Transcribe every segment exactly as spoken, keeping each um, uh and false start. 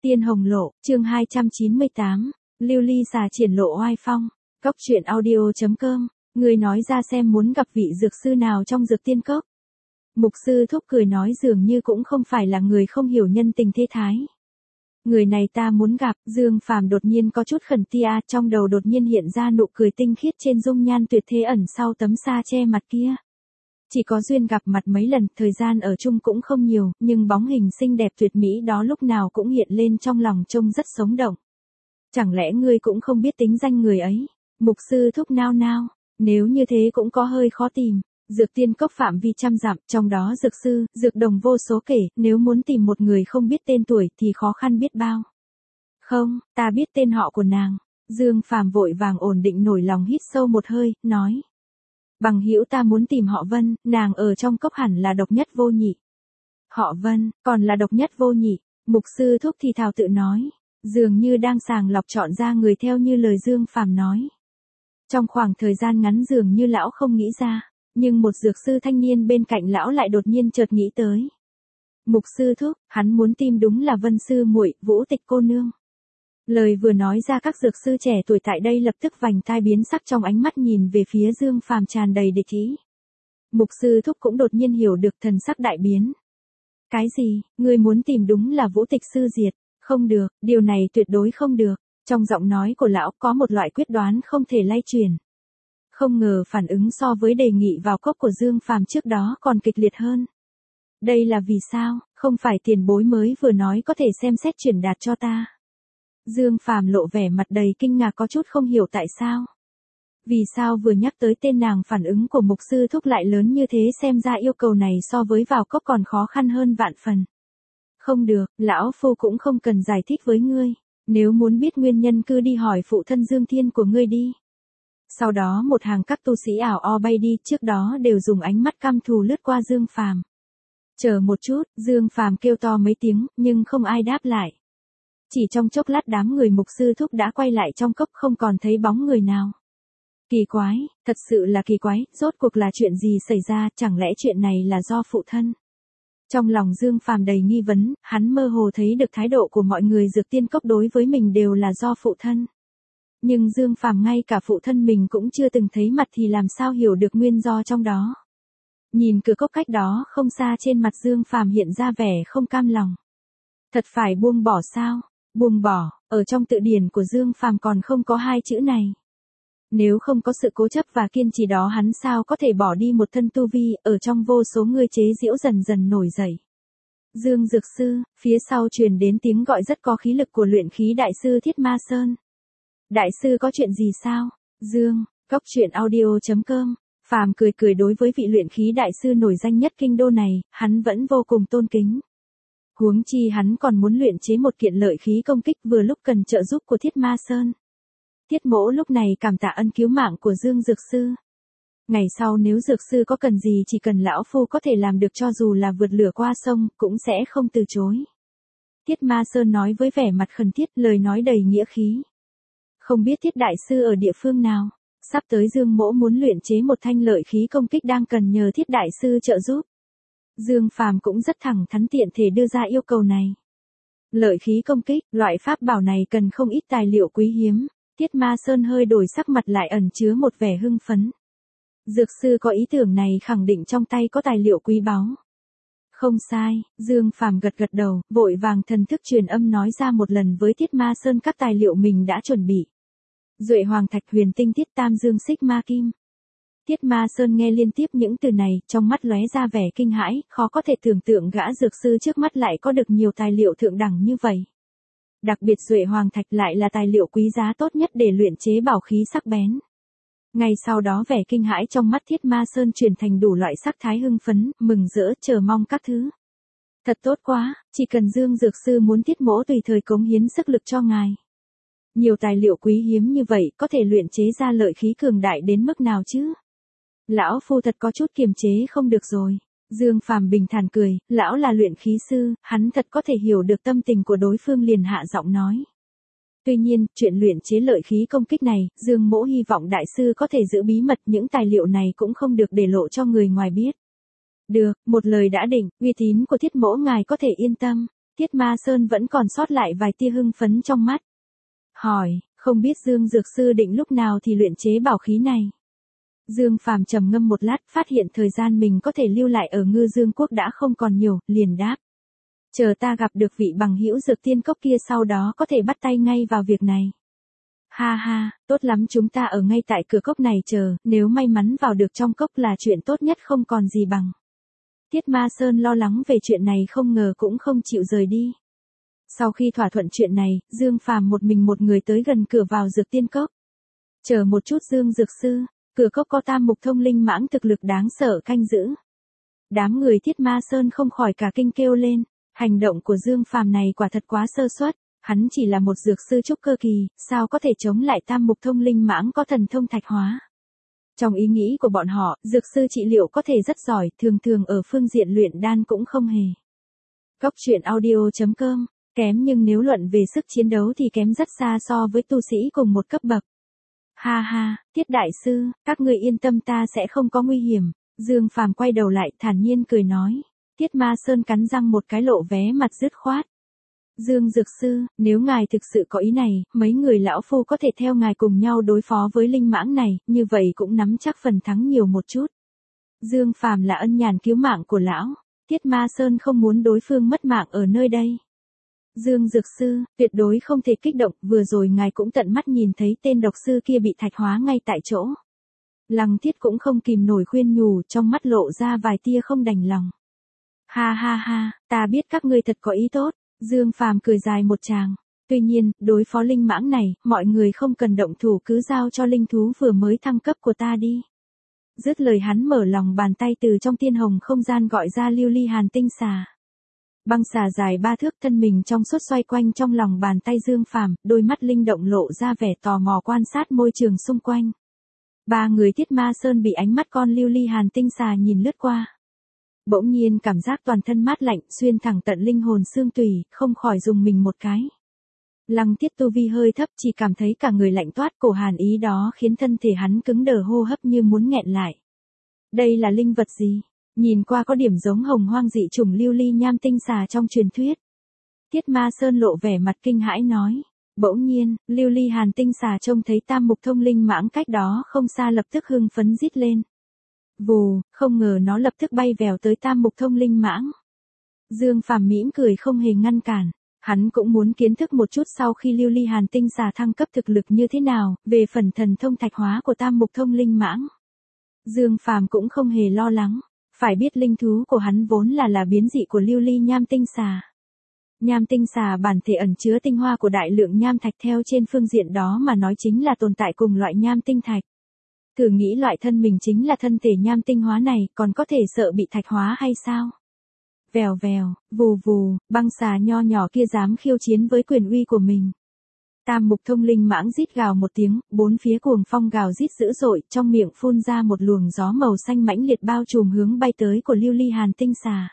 Tiên Hồng Lộ, chương hai trăm chín mươi tám, Lưu Ly xà triển lộ oai phong. Cốc truyện audio chấm com, người nói ra xem muốn gặp vị dược sư nào trong dược tiên cốc. Mục sư thúc cười nói dường như cũng không phải là người không hiểu nhân tình thế thái. Người này ta muốn gặp. Dương Phàm đột nhiên có chút khẩn tia, trong đầu đột nhiên hiện ra nụ cười tinh khiết trên dung nhan tuyệt thế ẩn sau tấm sa che mặt kia. Chỉ có duyên gặp mặt mấy lần, thời gian ở chung cũng không nhiều, nhưng bóng hình xinh đẹp tuyệt mỹ đó lúc nào cũng hiện lên trong lòng trông rất sống động. Chẳng lẽ ngươi cũng không biết tính danh người ấy? Mục sư thúc nao nao, nếu như thế cũng có hơi khó tìm. Dược tiên cốc phạm vi trăm dặm, trong đó dược sư, dược đồng vô số kể, nếu muốn tìm một người không biết tên tuổi thì khó khăn biết bao. Không, ta biết tên họ của nàng. Dương Phàm vội vàng ổn định nổi lòng hít sâu một hơi, nói. Bằng hữu ta muốn tìm họ Vân, nàng ở trong cốc hẳn là độc nhất vô nhị. Họ Vân, còn là độc nhất vô nhị. Mục sư thúc thì thào tự nói, dường như đang sàng lọc chọn ra người theo như lời Dương Phàm nói. Trong khoảng thời gian ngắn dường như lão không nghĩ ra, nhưng một dược sư thanh niên bên cạnh lão lại đột nhiên chợt nghĩ tới. Mục sư thúc, hắn muốn tìm đúng là Vân sư muội, Vũ Tịch cô nương. Lời vừa nói ra các dược sư trẻ tuổi tại đây lập tức vành tai biến sắc trong ánh mắt nhìn về phía Dương Phàm tràn đầy địch ý. Mục sư thúc cũng đột nhiên hiểu được thần sắc đại biến. Cái gì, ngươi muốn tìm đúng là Vũ Tịch sư diệt? Không được, điều này tuyệt đối không được. Trong giọng nói của lão có một loại quyết đoán không thể lay chuyển. Không ngờ phản ứng so với đề nghị vào cốc của Dương Phàm trước đó còn kịch liệt hơn. Đây là vì sao, không phải tiền bối mới vừa nói có thể xem xét chuyển đạt cho ta. Dương Phàm lộ vẻ mặt đầy kinh ngạc có chút không hiểu tại sao. Vì sao vừa nhắc tới tên nàng phản ứng của mục sư thúc lại lớn như thế, xem ra yêu cầu này so với vào cốc còn khó khăn hơn vạn phần. Không được, lão phu cũng không cần giải thích với ngươi. Nếu muốn biết nguyên nhân cứ đi hỏi phụ thân Dương Thiên của ngươi đi. Sau đó một hàng các tu sĩ ảo o bay đi, trước đó đều dùng ánh mắt căm thù lướt qua Dương Phàm. Chờ một chút, Dương Phàm kêu to mấy tiếng, nhưng không ai đáp lại. Chỉ trong chốc lát đám người mục sư thúc đã quay lại trong cốc không còn thấy bóng người nào. Kỳ quái, thật sự là kỳ quái, rốt cuộc là chuyện gì xảy ra, chẳng lẽ chuyện này là do phụ thân? Trong lòng Dương Phàm đầy nghi vấn, hắn mơ hồ thấy được thái độ của mọi người dược tiên cốc đối với mình đều là do phụ thân. Nhưng Dương Phàm ngay cả phụ thân mình cũng chưa từng thấy mặt thì làm sao hiểu được nguyên do trong đó. Nhìn cửa cốc cách đó không xa, trên mặt Dương Phàm hiện ra vẻ không cam lòng. Thật phải buông bỏ sao? Buông bỏ, ở trong tự điển của Dương Phàm còn không có hai chữ này. Nếu không có sự cố chấp và kiên trì đó hắn sao có thể bỏ đi một thân tu vi, ở trong vô số người chế giễu dần dần nổi dậy. Dương dược sư, phía sau truyền đến tiếng gọi rất có khí lực của luyện khí đại sư Thiết Ma Sơn. Đại sư có chuyện gì sao? Dương, cốc truyện audio chấm com. Phàm cười cười, đối với vị luyện khí đại sư nổi danh nhất kinh đô này, hắn vẫn vô cùng tôn kính. Huống chi hắn còn muốn luyện chế một kiện lợi khí công kích vừa lúc cần trợ giúp của Thiết Ma Sơn. Thiết mỗ lúc này cảm tạ ân cứu mạng của Dương dược sư. Ngày sau nếu dược sư có cần gì chỉ cần lão phu có thể làm được, cho dù là vượt lửa qua sông, cũng sẽ không từ chối. Thiết Ma Sơn nói với vẻ mặt khẩn thiết, lời nói đầy nghĩa khí. Không biết Thiết đại sư ở địa phương nào? Sắp tới Dương mỗ muốn luyện chế một thanh lợi khí công kích đang cần nhờ Thiết đại sư trợ giúp. Dương Phàm cũng rất thẳng thắn tiện thể đưa ra yêu cầu này. Lợi khí công kích, loại pháp bảo này cần không ít tài liệu quý hiếm. Thiết Ma Sơn hơi đổi sắc mặt lại ẩn chứa một vẻ hưng phấn. Dược sư có ý tưởng này khẳng định trong tay có tài liệu quý báu. Không sai, Dương Phàm gật gật đầu, vội vàng thần thức truyền âm nói ra một lần với Thiết Ma Sơn các tài liệu mình đã chuẩn bị. Duệ Hoàng Thạch, Huyền Tinh Thiết, Tam Dương Xích Ma Kim. Thiết Ma Sơn nghe liên tiếp những từ này, trong mắt lóe ra vẻ kinh hãi, khó có thể tưởng tượng gã dược sư trước mắt lại có được nhiều tài liệu thượng đẳng như vậy. Đặc biệt Duệ Hoàng Thạch lại là tài liệu quý giá tốt nhất để luyện chế bảo khí sắc bén. Ngay sau đó vẻ kinh hãi trong mắt Thiết Ma Sơn chuyển thành đủ loại sắc thái hưng phấn, mừng rỡ, chờ mong các thứ. Thật tốt quá, chỉ cần Dương dược sư muốn Thiết mỗ tùy thời cống hiến sức lực cho ngài. Nhiều tài liệu quý hiếm như vậy có thể luyện chế ra lợi khí cường đại đến mức nào chứ? Lão phu thật có chút kiềm chế không được rồi. Dương Phàm bình thản cười, lão là luyện khí sư, hắn thật có thể hiểu được tâm tình của đối phương, liền hạ giọng nói. Tuy nhiên, chuyện luyện chế lợi khí công kích này, Dương mỗ hy vọng đại sư có thể giữ bí mật, những tài liệu này cũng không được để lộ cho người ngoài biết. Được, một lời đã định, uy tín của Thiết mỗ ngài có thể yên tâm. Tiết Ma Sơn vẫn còn sót lại vài tia hưng phấn trong mắt. Hỏi, không biết Dương Dược Sư định lúc nào thì luyện chế bảo khí này? Dương Phàm trầm ngâm một lát, phát hiện thời gian mình có thể lưu lại ở Ngư Dương Quốc đã không còn nhiều, liền đáp. Chờ ta gặp được vị bằng hữu dược tiên cốc kia sau đó có thể bắt tay ngay vào việc này. Ha ha, tốt lắm, chúng ta ở ngay tại cửa cốc này chờ, nếu may mắn vào được trong cốc là chuyện tốt nhất không còn gì bằng. Tiết Ma Sơn lo lắng về chuyện này không ngờ cũng không chịu rời đi. Sau khi thỏa thuận chuyện này, Dương Phàm một mình một người tới gần cửa vào dược tiên cốc. Chờ một chút Dương Dược Sư, cửa cốc có tam mục thông linh mãng thực lực đáng sợ canh giữ. Đám người Tiết Ma Sơn không khỏi cả kinh kêu lên, hành động của Dương Phàm này quả thật quá sơ suất, hắn chỉ là một dược sư trúc cơ kỳ, sao có thể chống lại tam mục thông linh mãng có thần thông thạch hóa. Trong ý nghĩ của bọn họ, dược sư trị liệu có thể rất giỏi, thường thường ở phương diện luyện đan cũng không hề. Cốc truyện audio chấm com, kém nhưng nếu luận về sức chiến đấu thì kém rất xa so với tu sĩ cùng một cấp bậc. Ha ha, Tiết Đại Sư, các người yên tâm, ta sẽ không có nguy hiểm. Dương Phàm quay đầu lại thản nhiên cười nói. Tiết Ma Sơn cắn răng một cái lộ vé mặt dứt khoát. Dương Dược Sư, nếu ngài thực sự có ý này, mấy người lão phu có thể theo ngài cùng nhau đối phó với linh mãng này, như vậy cũng nắm chắc phần thắng nhiều một chút. Dương Phàm là ân nhàn cứu mạng của lão, Tiết Ma Sơn không muốn đối phương mất mạng ở nơi đây. Dương Dược Sư, tuyệt đối không thể kích động, vừa rồi ngài cũng tận mắt nhìn thấy tên độc sư kia bị thạch hóa ngay tại chỗ. Lăng Thiết cũng không kìm nổi khuyên nhủ, trong mắt lộ ra vài tia không đành lòng. Ha ha ha, ta biết các ngươi thật có ý tốt. Dương Phàm cười dài một tràng. Tuy nhiên, đối phó linh mãng này, mọi người không cần động thủ, cứ giao cho linh thú vừa mới thăng cấp của ta đi. Dứt lời hắn mở lòng bàn tay từ trong tiên hồng không gian gọi ra lưu ly hàn tinh xà. Băng xà dài ba thước, thân mình trong suốt xoay quanh trong lòng bàn tay Dương Phàm, đôi mắt linh động lộ ra vẻ tò mò quan sát môi trường xung quanh. Ba người Tiết Ma Sơn bị ánh mắt con lưu ly hàn tinh xà nhìn lướt qua. Bỗng nhiên cảm giác toàn thân mát lạnh xuyên thẳng tận linh hồn xương tủy, không khỏi dùng mình một cái. Lăng Tiết tu vi hơi thấp, chỉ cảm thấy cả người lạnh toát, cổ hàn ý đó khiến thân thể hắn cứng đờ, hô hấp như muốn nghẹn lại. Đây là linh vật gì? Nhìn qua có điểm giống hồng hoang dị chủng lưu ly nham tinh xà trong truyền thuyết. Tiết Ma Sơn lộ vẻ mặt kinh hãi nói. Bỗng nhiên, lưu ly hàn tinh xà trông thấy tam mục thông linh mãng cách đó không xa lập tức hưng phấn rít lên. Vù, không ngờ nó lập tức bay vèo tới tam mục thông linh mãng. Dương Phàm mỉm cười không hề ngăn cản. Hắn cũng muốn kiến thức một chút sau khi lưu ly hàn tinh xà thăng cấp thực lực như thế nào, về phần thần thông thạch hóa của tam mục thông linh mãng. Dương Phàm cũng không hề lo lắng. Phải biết linh thú của hắn vốn là là biến dị của lưu ly nham tinh xà. Nham tinh xà bản thể ẩn chứa tinh hoa của đại lượng nham thạch, theo trên phương diện đó mà nói chính là tồn tại cùng loại nham tinh thạch. Thử nghĩ loại thân mình chính là thân thể nham tinh hóa này, còn có thể sợ bị thạch hóa hay sao? Vèo vèo, vù vù, băng xà nho nhỏ kia dám khiêu chiến với quyền uy của mình. Tam mục thông linh mãng rít gào một tiếng, bốn phía cuồng phong gào rít dữ dội, trong miệng phun ra một luồng gió màu xanh mãnh liệt bao trùm hướng bay tới của lưu ly hàn tinh xà.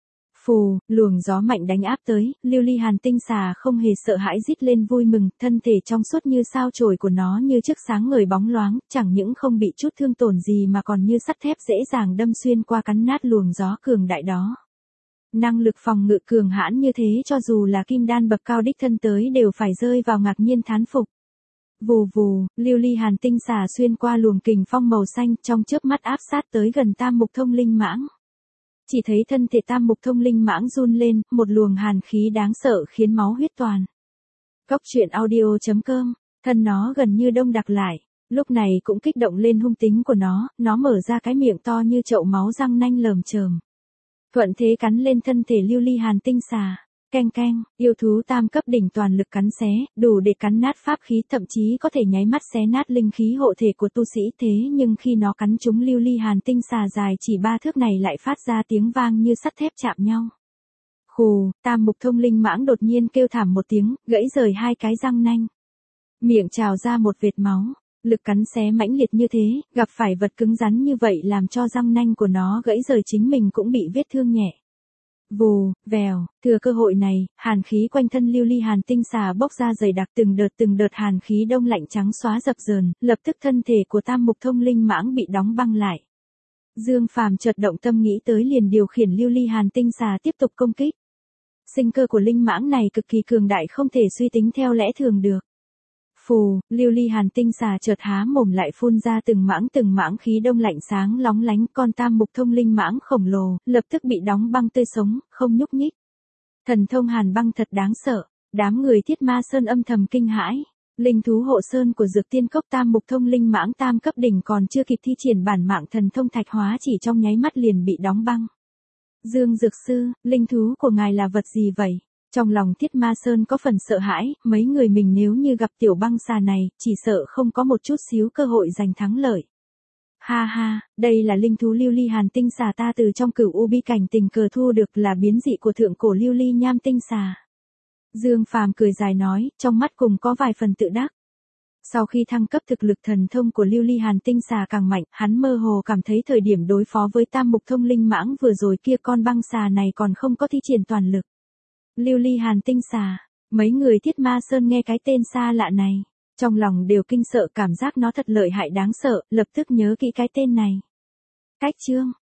Phù, luồng gió mạnh đánh áp tới, lưu ly hàn tinh xà không hề sợ hãi rít lên vui mừng, thân thể trong suốt như sao chổi của nó như chiếc sáng ngời bóng loáng, chẳng những không bị chút thương tổn gì mà còn như sắt thép dễ dàng đâm xuyên qua cắn nát luồng gió cường đại đó. Năng lực phòng ngự cường hãn như thế cho dù là kim đan bậc cao đích thân tới đều phải rơi vào ngạc nhiên thán phục. Vù vù, lưu ly hàn tinh xà xuyên qua luồng kình phong màu xanh, trong chớp mắt áp sát tới gần tam mục thông linh mãng. Chỉ thấy thân thể tam mục thông linh mãng run lên, một luồng hàn khí đáng sợ khiến máu huyết toàn. Cốc truyện audio chấm com, thân nó gần như đông đặc lại, lúc này cũng kích động lên hung tính của nó, nó mở ra cái miệng to như chậu máu, răng nanh lởm chởm. Thuận thế cắn lên thân thể lưu ly hàn tinh xà. Keng keng, yêu thú tam cấp đỉnh toàn lực cắn xé, đủ để cắn nát pháp khí, thậm chí có thể nháy mắt xé nát linh khí hộ thể của tu sĩ, thế nhưng khi nó cắn trúng lưu ly hàn tinh xà dài chỉ ba thước này lại phát ra tiếng vang như sắt thép chạm nhau. Khù, tam mục thông linh mãng đột nhiên kêu thảm một tiếng, gãy rời hai cái răng nanh. Miệng trào ra một vệt máu, lực cắn xé mãnh liệt như thế, gặp phải vật cứng rắn như vậy làm cho răng nanh của nó gãy rời, chính mình cũng bị vết thương nhẹ. Vù, vèo, thừa cơ hội này, hàn khí quanh thân lưu ly hàn tinh xà bốc ra dày đặc, từng đợt từng đợt hàn khí đông lạnh trắng xóa dập dờn, lập tức thân thể của tam mục thông linh mãng bị đóng băng lại. Dương Phàm chợt động tâm nghĩ tới liền điều khiển lưu ly hàn tinh xà tiếp tục công kích. sinh cơ của linh mãng này cực kỳ cường đại không thể suy tính theo lẽ thường được. Phù, lưu ly hàn tinh xà chợt há mồm lại phun ra từng mãng từng mãng khí đông lạnh sáng lóng lánh, con tam mục thông linh mãng khổng lồ, lập tức bị đóng băng tươi sống, không nhúc nhích. Thần thông hàn băng thật đáng sợ, đám người Thiết Ma Sơn âm thầm kinh hãi. Linh thú hộ sơn của Dược Tiên Cốc tam mục thông linh mãng tam cấp đỉnh còn chưa kịp thi triển bản mạng thần thông thạch hóa chỉ trong nháy mắt liền bị đóng băng. Dương Dược Sư, linh thú của ngài là vật gì vậy? Trong lòng Thiết Ma Sơn có phần sợ hãi, mấy người mình nếu như gặp tiểu băng xà này, chỉ sợ không có một chút xíu cơ hội giành thắng lợi. Ha ha, đây là linh thú lưu ly hàn tinh xà ta từ trong cửu u bi cảnh tình cờ thu được, là biến dị của thượng cổ lưu ly nham tinh xà. Dương Phàm cười dài nói, trong mắt cùng có vài phần tự đắc. Sau khi thăng cấp thực lực thần thông của lưu ly hàn tinh xà càng mạnh, hắn mơ hồ cảm thấy thời điểm đối phó với tam mục thông linh mãng vừa rồi kia con băng xà này còn không có thi triển toàn lực. Lưu ly hàn tinh xà, mấy người Thiết Ma Sơn nghe cái tên xa lạ này, trong lòng đều kinh sợ, cảm giác nó thật lợi hại đáng sợ, lập tức nhớ kỹ cái tên này. Cách chương